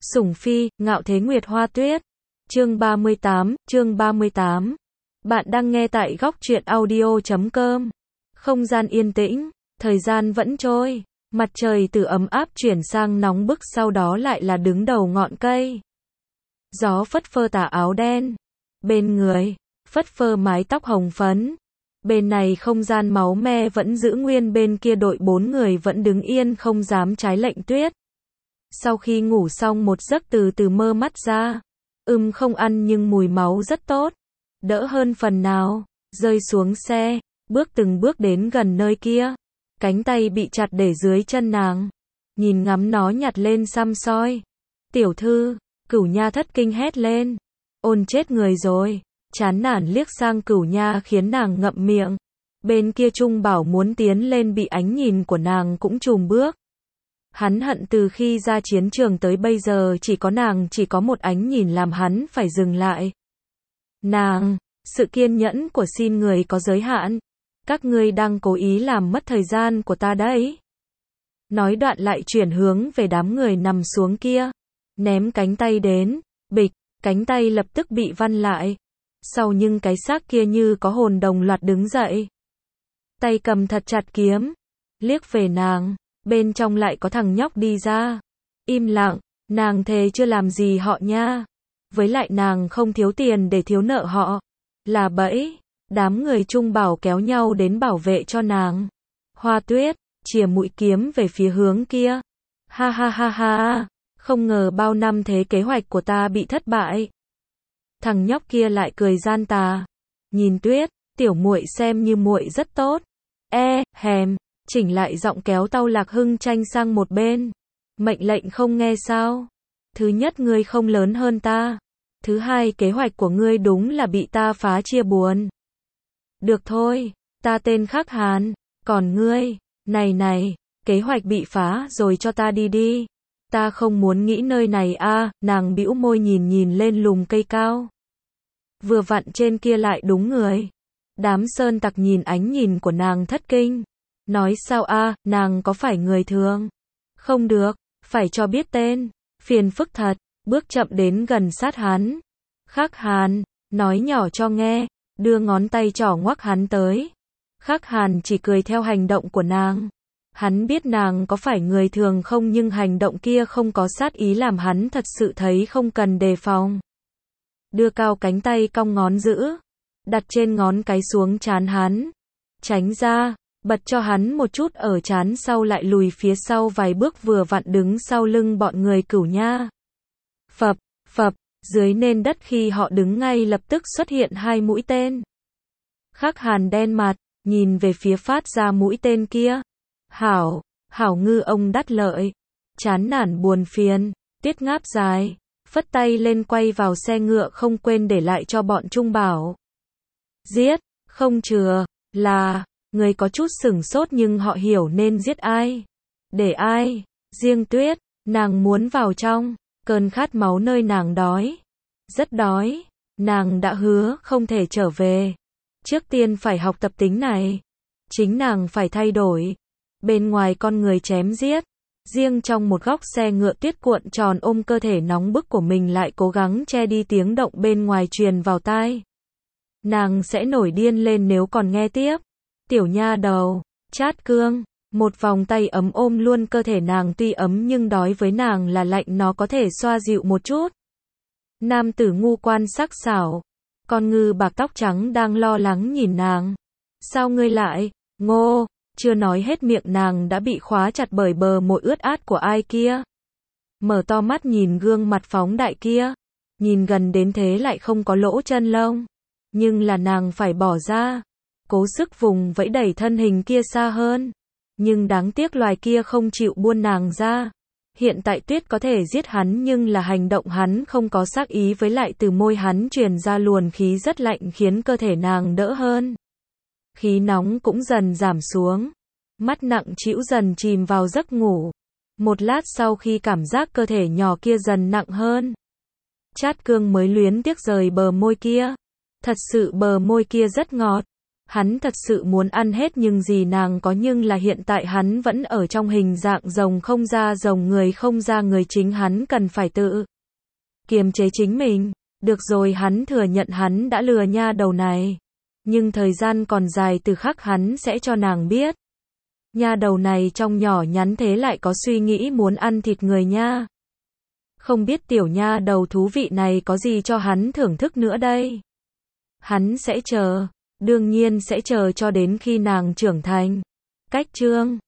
Sủng Phi, Ngạo Thế Nguyệt Hoa Tuyết. Chương 38. Bạn đang nghe tại góc truyện audio.com. Không gian yên tĩnh, thời gian vẫn trôi, mặt trời từ ấm áp chuyển sang nóng bức, sau đó lại là đứng đầu ngọn cây. Gió phất phơ tà áo đen, bên người, phất phơ mái tóc hồng phấn. Bên này không gian máu me vẫn giữ nguyên, bên kia đội 4 người vẫn đứng yên không dám trái lệnh tuyết. Sau khi ngủ xong một giấc từ từ mơ mắt ra, không ăn nhưng mùi máu rất tốt, đỡ hơn phần nào, rơi xuống xe, từng bước đến gần nơi kia, cánh tay bị chặt để dưới chân nàng, nhìn ngắm nó nhặt lên xăm soi. Tiểu thư, Cửu Nha thất kinh hét lên, ôn chết người rồi, chán nản liếc sang Cửu Nha khiến nàng ngậm miệng. Bên kia Trung Bảo muốn tiến lên bị ánh nhìn của nàng cũng chùm bước. Hắn hận từ khi ra chiến trường tới bây giờ chỉ có một ánh nhìn làm hắn phải dừng lại. Nàng, sự kiên nhẫn của xin người có giới hạn. Các ngươi đang cố ý làm mất thời gian của ta đấy. Nói đoạn lại chuyển hướng về đám người nằm xuống kia. Ném cánh tay đến, bịch, cánh tay lập tức bị vặn lại. Sau nhưng cái xác kia như có hồn đồng loạt đứng dậy. Tay cầm thật chặt kiếm, liếc về nàng. Bên trong lại có thằng nhóc đi ra. Im lặng, nàng thề chưa làm gì họ nha. Với lại nàng không thiếu tiền để thiếu nợ họ. Là bẫy. Đám người Trung Bảo kéo nhau đến bảo vệ cho nàng. Hoa Tuyết, chìa mũi kiếm về phía hướng kia. Ha ha ha ha, không ngờ bao năm thế kế hoạch của ta bị thất bại. Thằng nhóc kia lại cười gian tà. Nhìn Tuyết, tiểu muội xem như muội rất tốt. Hèm. Chỉnh lại giọng kéo Tâu Lạc Hưng Tranh sang một bên. Mệnh lệnh không nghe sao? Thứ nhất, ngươi không lớn hơn ta. Thứ hai, kế hoạch của ngươi đúng là bị ta phá chia buồn. Được thôi, ta tên Khắc Hàn. Còn ngươi, này, kế hoạch bị phá rồi, cho ta đi đi. Ta không muốn nghĩ nơi này a. Nàng bĩu môi nhìn lên lùm cây cao. Vừa vặn trên kia lại đúng người. Đám sơn tặc nhìn ánh nhìn của nàng thất kinh. Nói sao a, nàng có phải người thường? Không được, phải cho biết tên. Phiền phức thật, bước chậm đến gần sát hắn. Khắc Hàn, nói nhỏ cho nghe, đưa ngón tay trỏ ngoắc hắn tới. Khắc Hàn chỉ cười theo hành động của nàng. Hắn biết nàng có phải người thường không, nhưng hành động kia không có sát ý làm hắn thật sự thấy không cần đề phòng. Đưa cao cánh tay cong ngón giữ, đặt trên ngón cái xuống trán hắn. Tránh ra. Bật cho hắn một chút ở trán, sau lại lùi phía sau vài bước, vừa vặn đứng sau lưng bọn người Cửu Nha. Phập, dưới nền đất khi họ đứng ngay lập tức xuất hiện hai mũi tên. Khắc Hàn đen mặt, nhìn về phía phát ra mũi tên kia. Hảo ngư ông đắt lợi. Chán nản buồn phiền, tiết ngáp dài, phất tay lên quay vào xe ngựa, không quên để lại cho bọn Trung Bảo. Giết, không chừa, là... Người có chút sửng sốt nhưng họ hiểu nên giết ai. Để ai? Riêng Tuyết, nàng muốn vào trong. Cơn khát máu nơi nàng đói. Rất đói. Nàng đã hứa không thể trở về. Trước tiên phải học tập tính này. Chính nàng phải thay đổi. Bên ngoài con người chém giết. Riêng trong một góc xe ngựa, Tuyết cuộn tròn ôm cơ thể nóng bức của mình, lại cố gắng che đi tiếng động bên ngoài truyền vào tai. Nàng sẽ nổi điên lên nếu còn nghe tiếp. Tiểu nha đầu, Chát Cương, một vòng tay ấm ôm luôn cơ thể nàng, tuy ấm nhưng đói với nàng là lạnh, nó có thể xoa dịu một chút. Nam tử ngu quan sắc sảo, con ngư bạc tóc trắng đang lo lắng nhìn nàng. Sao ngươi lại, ngô, chưa nói hết miệng nàng đã bị khóa chặt bởi bờ môi ướt át của ai kia. Mở to mắt nhìn gương mặt phóng đại kia, nhìn gần đến thế lại không có lỗ chân lông, nhưng là nàng phải bỏ ra. Cố sức vùng vẫy đẩy thân hình kia xa hơn. Nhưng đáng tiếc loài kia không chịu buông nàng ra. Hiện tại Tuyết có thể giết hắn, nhưng là hành động hắn không có sát ý, với lại từ môi hắn truyền ra luồng khí rất lạnh khiến cơ thể nàng đỡ hơn. Khí nóng cũng dần giảm xuống. Mắt nặng trĩu dần chìm vào giấc ngủ. Một lát sau khi cảm giác cơ thể nhỏ kia dần nặng hơn, Chát Cương mới luyến tiếc rời bờ môi kia. Thật sự bờ môi kia rất ngọt. Hắn thật sự muốn ăn hết nhưng gì nàng có, nhưng là hiện tại hắn vẫn ở trong hình dạng rồng không ra rồng, người không ra người, chính hắn cần phải tự kiềm chế chính mình. Được rồi, hắn thừa nhận hắn đã lừa nha đầu này. Nhưng thời gian còn dài, từ khắc hắn sẽ cho nàng biết. Nha đầu này trong nhỏ nhắn thế lại có suy nghĩ muốn ăn thịt người nha. Không biết tiểu nha đầu thú vị này có gì cho hắn thưởng thức nữa đây. Hắn sẽ chờ, đương nhiên sẽ chờ cho đến khi nàng trưởng thành. Cách chương